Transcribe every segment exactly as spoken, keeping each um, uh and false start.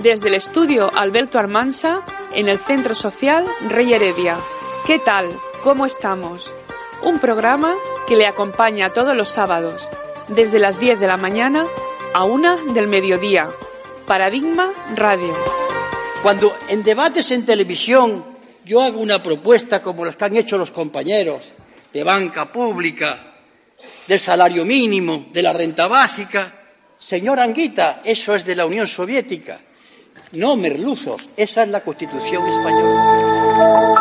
desde el estudio Alberto Almansa, en el Centro Social Rey Heredia. ¿Qué tal? ¿Cómo estamos? Un programa que le acompaña todos los sábados, desde las diez de la mañana a una del mediodía. Paradigma Radio. Cuando en debates en televisión yo hago una propuesta como las que han hecho los compañeros de banca pública, del salario mínimo, de la renta básica, señor Anguita, eso es de la Unión Soviética. No, merluzos, esa es la Constitución española.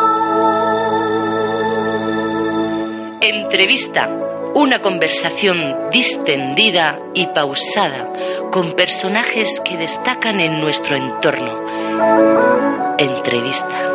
Entrevista, una conversación distendida y pausada con personajes que destacan en nuestro entorno. Entrevista.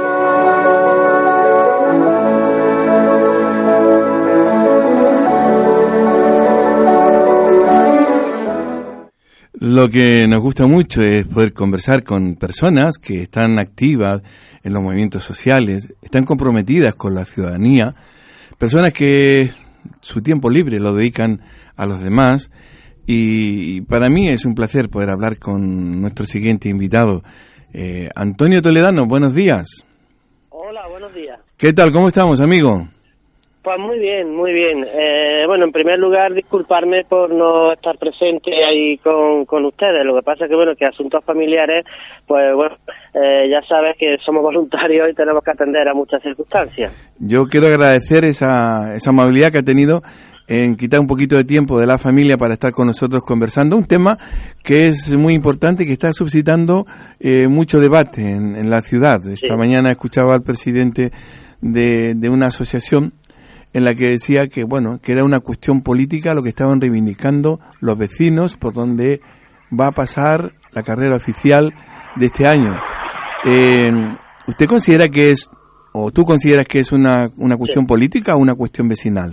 Lo que nos gusta mucho es poder conversar con personas que están activas en los movimientos sociales, están comprometidas con la ciudadanía, personas que su tiempo libre lo dedican a los demás, y para mí es un placer poder hablar con nuestro siguiente invitado, eh, Antonio Toledano. Buenos días. Hola, buenos días. ¿Qué tal? ¿Cómo estamos, amigo? Pues muy bien, muy bien. Eh, bueno, en primer lugar, disculparme por no estar presente ahí con, con ustedes. Lo que pasa es que, bueno, que asuntos familiares, pues bueno, eh, ya sabes que somos voluntarios y tenemos que atender a muchas circunstancias. Yo quiero agradecer esa, esa amabilidad que ha tenido en quitar un poquito de tiempo de la familia para estar con nosotros conversando. Un tema que es muy importante y que está suscitando eh, mucho debate en, en la ciudad. Esta sí. Mañana escuchaba al presidente de, de una asociación en la que decía que, bueno, que era una cuestión política lo que estaban reivindicando los vecinos por donde va a pasar la carrera oficial de este año. Eh, ¿Usted considera que es, o tú consideras que es una, una cuestión sí. política o una cuestión vecinal?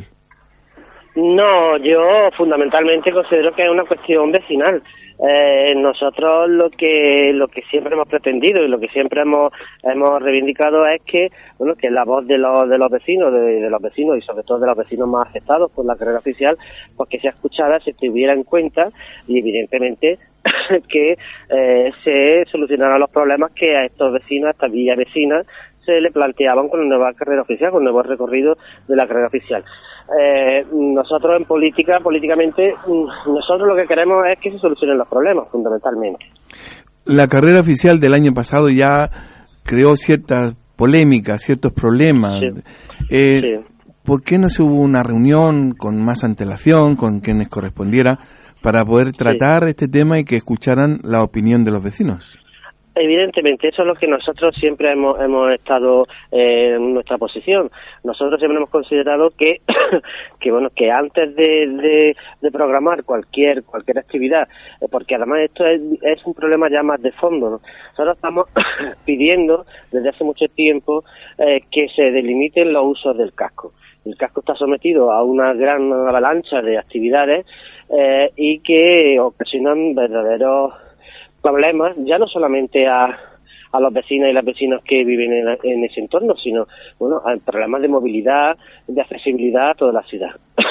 No, yo fundamentalmente considero que es una cuestión vecinal. Eh, nosotros lo que lo que siempre hemos pretendido y lo que siempre hemos hemos reivindicado es que bueno que la voz de los de los vecinos de, de los vecinos y sobre todo de los vecinos más afectados por la carrera oficial, pues que sea escuchada, se tuviera en cuenta y evidentemente que eh, se solucionaran los problemas que a estos vecinos, a estas villas vecinas, se le planteaban con la nueva carrera oficial, con el nuevo recorrido de la carrera oficial. Eh, nosotros en política, políticamente, nosotros lo que queremos es que se solucionen los problemas, fundamentalmente. La carrera oficial del año pasado ya creó ciertas polémicas, ciertos problemas. Sí. Eh, sí. ¿Por qué no se hubo una reunión con más antelación, con quienes correspondiera, para poder tratar sí. este tema y que escucharan la opinión de los vecinos? Evidentemente, eso es lo que nosotros siempre hemos, hemos estado eh, en nuestra posición. Nosotros siempre hemos considerado que, que bueno, que antes de, de, de programar cualquier cualquier actividad, eh, porque además esto es, es un problema ya más de fondo, ¿no? Nosotros estamos pidiendo desde hace mucho tiempo eh, que se delimiten los usos del casco. El casco está sometido a una gran avalancha de actividades eh, y que ocasionan verdaderos problemas, ya no solamente a, a los vecinos y las vecinas que viven en, en ese entorno, sino bueno, a problemas de movilidad, de accesibilidad a toda la ciudad.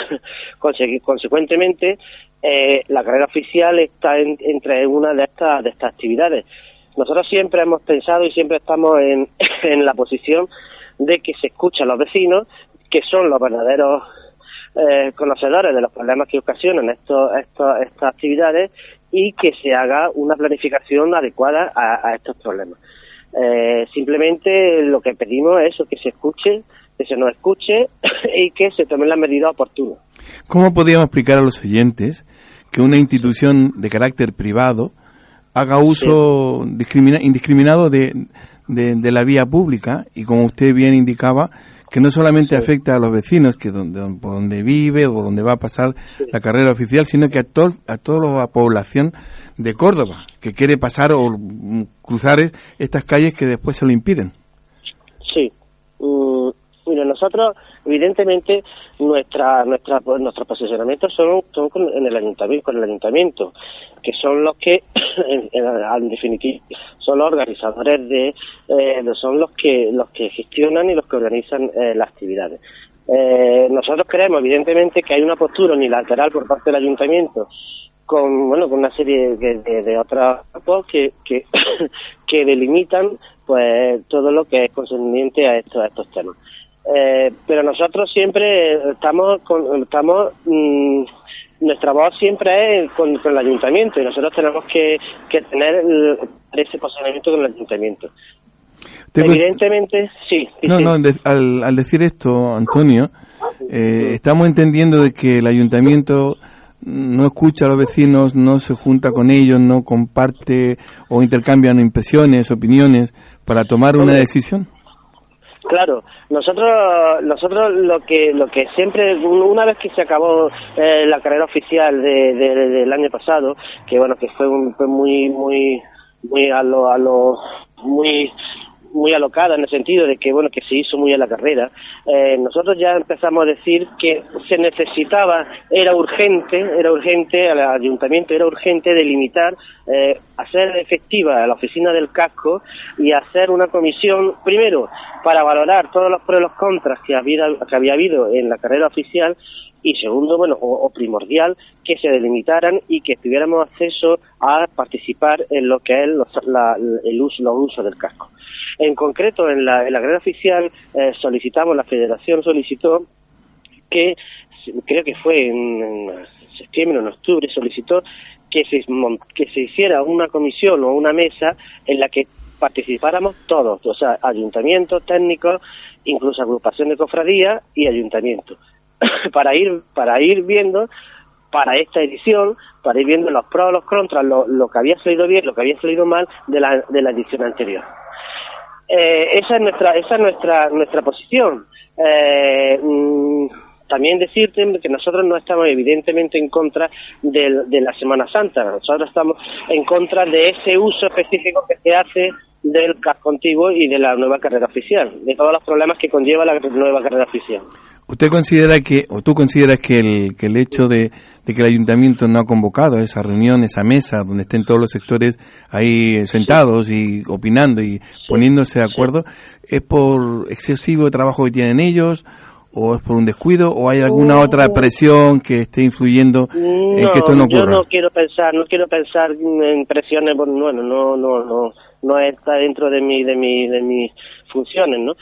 Consecuentemente, eh, la carrera oficial está en, entre una de estas de estas actividades. Nosotros siempre hemos pensado y siempre estamos en, en la posición de que se escucha a los vecinos, que son los verdaderos eh, conocedores de los problemas que ocasionan estos, estos, estas actividades, y que se haga una planificación adecuada a, a estos problemas. Eh, simplemente lo que pedimos es eso, que se escuche, que se nos escuche y que se tomen las medidas oportunas. ¿Cómo podríamos explicar a los oyentes que una institución de carácter privado haga uso sí. discrimina, indiscriminado de, de, de la vía pública y, como usted bien indicaba, que no solamente sí. afecta a los vecinos, que donde, por donde vive o por donde va a pasar sí. la carrera oficial, sino que a, to, a toda la población de Córdoba, que quiere pasar o cruzar estas calles que después se lo impiden? Sí. Uh, mira, nosotros, evidentemente, nuestra, nuestra, nuestros posicionamientos son, son con, en el ayuntamiento, con el ayuntamiento, que son los que, en, en, en definitiva, son los organizadores de, eh, son los que, los que gestionan y los que organizan eh, las actividades. Eh, nosotros creemos, evidentemente, que hay una postura unilateral por parte del ayuntamiento con bueno con una serie de, de, de otros grupos que, que, que delimitan pues todo lo que es concerniente a estos, a estos temas. Eh, pero nosotros siempre estamos con, estamos mmm, nuestra voz siempre es con, con el ayuntamiento, y nosotros tenemos que, que tener el, ese posicionamiento con el ayuntamiento. Evidentemente, sí. No, no, de, al, al decir esto, Antonio, eh, estamos entendiendo de que el ayuntamiento no escucha a los vecinos, no se junta con ellos, no comparte o intercambian impresiones, opiniones para tomar una decisión. Claro, nosotros nosotros lo que lo que siempre, una vez que se acabó eh, la carrera oficial de, de, de, del año pasado, que bueno, que fue, un, fue muy muy muy a lo a lo muy muy alocada en el sentido de que bueno que se hizo muy en la carrera, eh, nosotros ya empezamos a decir que se necesitaba, era urgente, era urgente al ayuntamiento, era urgente delimitar, eh, hacer efectiva la oficina del casco y hacer una comisión, primero, para valorar todos los pros y los contras que había, que había habido en la carrera oficial, y segundo, bueno, o, o primordial, que se delimitaran y que tuviéramos acceso a participar en lo que es los, la, el uso, los usos del casco. En concreto, en la, en la carrera oficial eh, solicitamos, la Federación solicitó que, creo que fue en, en septiembre o en octubre, solicitó que se, que se hiciera una comisión o una mesa en la que participáramos todos, o sea, ayuntamientos, técnicos, incluso agrupación de cofradías y ayuntamientos, para ir para ir viendo para esta edición, para ir viendo los pros, los contras, lo, lo que había salido bien, lo que había salido mal de la, de la edición anterior. Eh, esa es nuestra esa es nuestra nuestra posición. Eh, mmm, también decirte que nosotros no estamos evidentemente en contra de, de la Semana Santa, nosotros estamos en contra de ese uso específico que se hace del casco antiguo y de la nueva carrera oficial, de todos los problemas que conlleva la nueva carrera oficial. ¿Usted considera que, o tú consideras que el, que el hecho de, de que el ayuntamiento no ha convocado a esa reunión, esa mesa, donde estén todos los sectores ahí sentados y opinando y poniéndose de acuerdo, es por excesivo trabajo que tienen ellos, o es por un descuido, o hay alguna otra presión que esté influyendo en no, que esto no ocurra? Yo no quiero pensar, no quiero pensar en presiones, bueno, no, no, no, no está dentro de mi, de mi, de mis funciones, ¿no?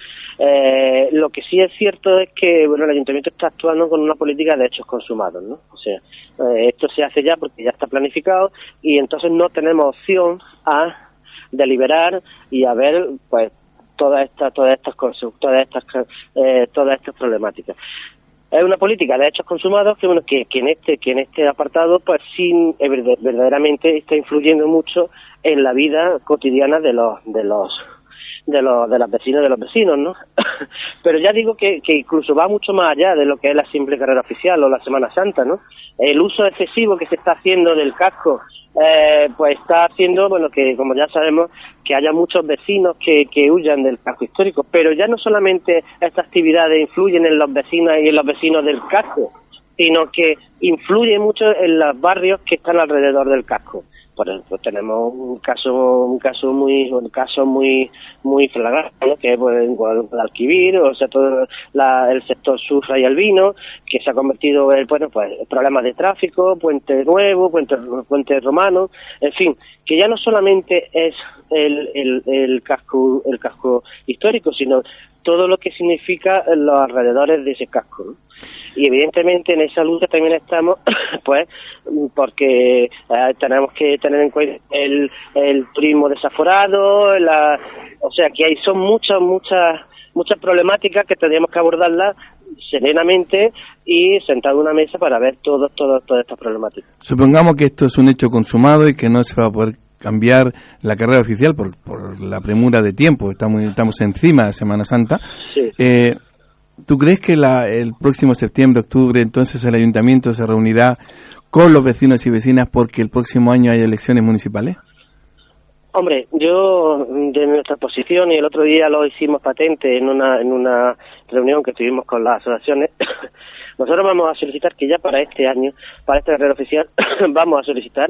Eh, lo que sí es cierto es que, bueno, el ayuntamiento está actuando con una política de hechos consumados, ¿no? O sea, eh, esto se hace ya porque ya está planificado y entonces no tenemos opción a deliberar y a ver, pues, todas estas, todas estas cosas, todas estas, eh, todas estas problemáticas. Es una política de hechos consumados que, bueno, que, que en este, que en este apartado, pues sí, eh, verdaderamente está influyendo mucho en la vida cotidiana de los, de los, de los, de las vecinas y de los vecinos, ¿no? Pero ya digo que, que incluso va mucho más allá de lo que es la simple carrera oficial o la Semana Santa, ¿no? El uso excesivo que se está haciendo del casco, eh, pues está haciendo, bueno, que como ya sabemos, que haya muchos vecinos que, que huyan del casco histórico, pero ya no solamente estas actividades influyen en los vecinos y en los vecinos del casco, sino que influye mucho en los barrios que están alrededor del casco. Por ejemplo, tenemos un caso un caso muy un caso muy muy flagrante, ¿no? Que es pues, en Guadalquivir, o sea, todo la, el sector sur y Albino, que se ha convertido en, bueno, pues problemas de tráfico, puente nuevo, puente puente romano, en fin, que ya no solamente es el el, el casco el casco histórico, sino todo lo que significa los alrededores de ese casco, ¿no? Y evidentemente en esa lucha también estamos, pues, porque eh, tenemos que tener en cuenta el, el turismo desaforado, la, o sea que hay son muchas, muchas, muchas problemáticas que tendríamos que abordarlas serenamente y sentado en una mesa para ver todo, todo, todas estas problemáticas. Supongamos que esto es un hecho consumado y que no se va a poder cambiar la carrera oficial por, por la premura de tiempo, estamos, estamos encima de Semana Santa. Sí. Eh, ¿Tú crees que la, el próximo septiembre, octubre, entonces el ayuntamiento se reunirá con los vecinos y vecinas porque el próximo año hay elecciones municipales? Hombre, yo de nuestra posición, y el otro día lo hicimos patente en una en una reunión que tuvimos con las asociaciones, nosotros vamos a solicitar que ya para este año, para esta carrera oficial, vamos a solicitar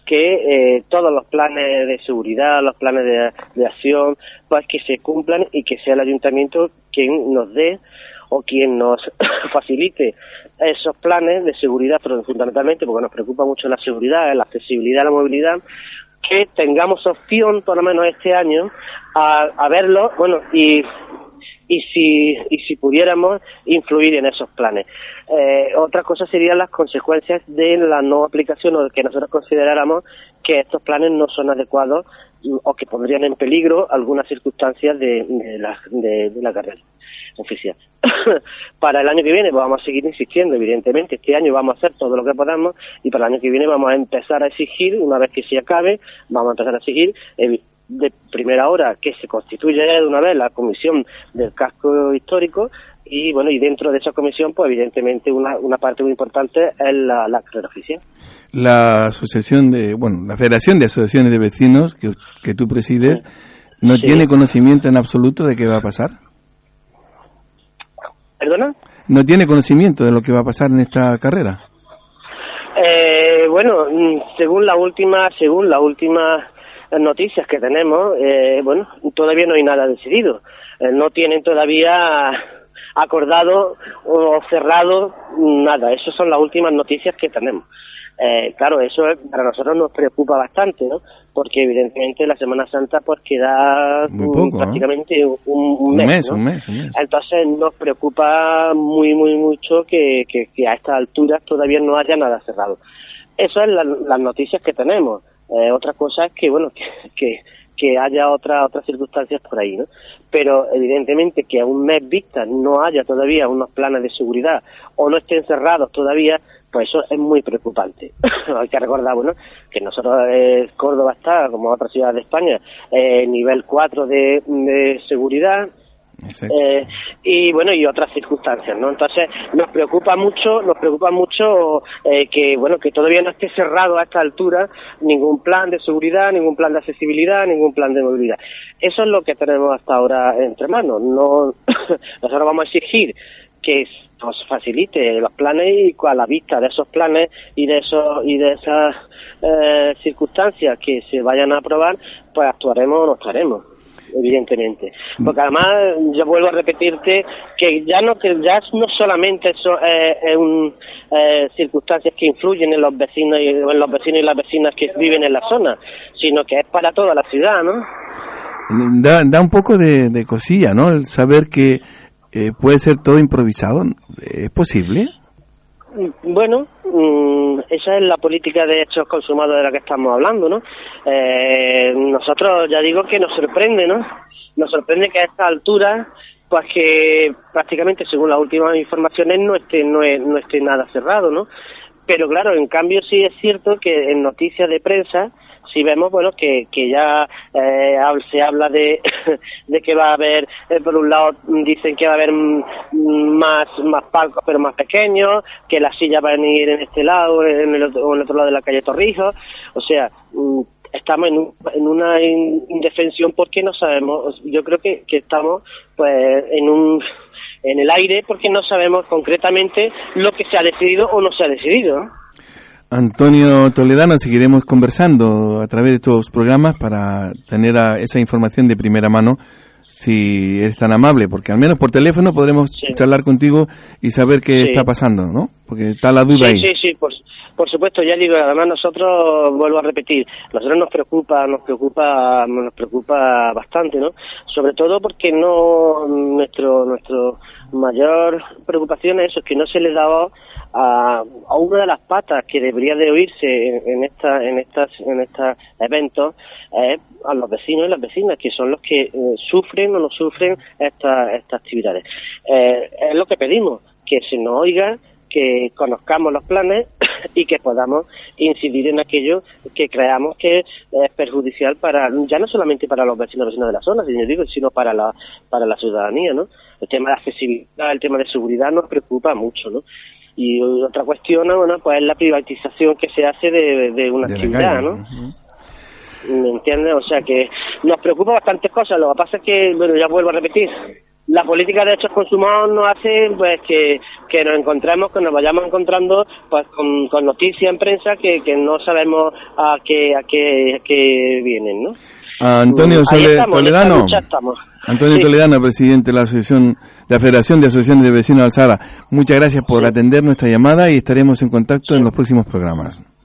que eh, todos los planes de seguridad, los planes de, de acción, pues que se cumplan y que sea el ayuntamiento quien nos dé o quien nos facilite esos planes de seguridad, pero fundamentalmente porque nos preocupa mucho la seguridad, la accesibilidad, la movilidad, que tengamos opción, por lo menos este año, a, a verlo, bueno, y y si y si pudiéramos influir en esos planes. Eh, otra cosa serían las consecuencias de la no aplicación o de que nosotros consideráramos que estos planes no son adecuados o que pondrían en peligro algunas circunstancias de, de, la, de, de la carrera oficial. Para el año que viene pues vamos a seguir insistiendo, evidentemente. Este año vamos a hacer todo lo que podamos y para el año que viene vamos a empezar a exigir, una vez que se acabe, vamos a empezar a exigir eh, de primera hora que se constituya ya de una vez la comisión del casco histórico y bueno, y dentro de esa comisión pues evidentemente una, una parte muy importante es la, la carrera oficial. La asociación de, bueno, la Federación de Asociaciones de Vecinos que, que tú presides, ¿no sí. tiene conocimiento en absoluto de qué va a pasar? ¿Perdona? ¿No tiene conocimiento de lo que va a pasar en esta carrera? Eh, bueno, según la última, según la última noticias que tenemos, eh, bueno, todavía no hay nada decidido. Eh, no tienen todavía acordado o cerrado nada. Esas son las últimas noticias que tenemos. Eh, claro, eso para nosotros nos preocupa bastante, ¿no? Porque evidentemente la Semana Santa pues queda muy poco, prácticamente ¿no? un, un, mes, un, mes, ¿no? un mes, un mes. Entonces nos preocupa muy, muy mucho que, que, que a estas alturas todavía no haya nada cerrado. Eso es la, las noticias que tenemos. Eh, otra cosa es que, bueno, que, que, que haya otra, otras circunstancias por ahí, ¿no? Pero evidentemente que a un mes vista no haya todavía unos planes de seguridad o no estén cerrados todavía, pues eso es muy preocupante. Hay que recordar, bueno, que nosotros, eh, Córdoba está, como otras ciudades de España, eh, nivel cuatro de, de seguridad, eh, y bueno, y otras circunstancias, ¿no? Entonces nos preocupa mucho, nos preocupa mucho eh, que, bueno, que todavía no esté cerrado a esta altura ningún plan de seguridad, ningún plan de accesibilidad, ningún plan de movilidad. Eso es lo que tenemos hasta ahora entre manos. No, nosotros vamos a exigir que nos facilite los planes y a la vista de esos planes y de esos y de esas eh, circunstancias que se vayan a aprobar, pues actuaremos o no actuaremos, evidentemente. Porque además yo vuelvo a repetirte que ya no que ya no solamente son eh, eh, un, eh, circunstancias que influyen en los vecinos y en los vecinos y las vecinas que viven en la zona, sino que es para toda la ciudad, ¿no? Da, da un poco de, de cosilla, ¿no? El saber que Eh, ¿puede ser todo improvisado? ¿Es posible? Bueno, mmm, esa es la política de hechos consumados de la que estamos hablando, ¿no? Eh, nosotros ya digo que nos sorprende, ¿no? Nos sorprende que a esta altura, pues que prácticamente según las últimas informaciones no esté, no, es, no esté nada cerrado, ¿no? Pero claro, en cambio sí es cierto que en noticias de prensa sí vemos, bueno, que, que ya eh, se habla de, de que va a haber, eh, por un lado dicen que va a haber m, más más palcos pero más pequeños, que las sillas van a ir en este lado en el otro, en el otro lado de la calle Torrijos, o sea, m, estamos en, un, en una indefensión porque no sabemos, yo creo que, que estamos pues en un en el aire porque no sabemos concretamente lo que se ha decidido o no se ha decidido, ¿no? Antonio Toledano, seguiremos conversando a través de estos programas para tener a esa información de primera mano, si es tan amable, porque al menos por teléfono podremos sí. charlar contigo y saber qué sí. está pasando, ¿no? Porque está la duda sí, ahí. Sí, sí, por, por supuesto, ya digo, además nosotros, vuelvo a repetir, nosotros nos preocupa, nos preocupa, nos preocupa bastante, ¿no? Sobre todo porque no, nuestro, nuestro mayor preocupación es eso, que no se le daba a, a una de las patas que debería de oírse en, en esta en estas en estos eventos eh, a los vecinos y las vecinas, que son los que eh, sufren o no sufren estas estas actividades. Eh, es lo que pedimos, que se nos oiga, que conozcamos los planes y que podamos incidir en aquello que creamos que es perjudicial para, ya no solamente para los vecinos y vecinas de la zona, sino, digo, sino para la para la ciudadanía, ¿no? El tema de accesibilidad, el tema de seguridad nos preocupa mucho, ¿no? Y otra cuestión, bueno, pues es la privatización que se hace de, de una de actividad, ¿no? Uh-huh. ¿Me entiendes? O sea que nos preocupa bastantes cosas. Lo que pasa es que, bueno, ya vuelvo a repetir, la política de hechos consumados nos hace pues que, que nos encontremos, que nos vayamos encontrando pues con, con noticias en prensa que, que no sabemos a qué a qué, a qué vienen, ¿no? Antonio Sole, estamos, Toledano, Antonio Sí. Toledano, presidente de la Asociación, de la Federación de Asociaciones de Vecinos de Alzara. Muchas gracias por Sí. atender nuestra llamada y estaremos en contacto en los próximos programas.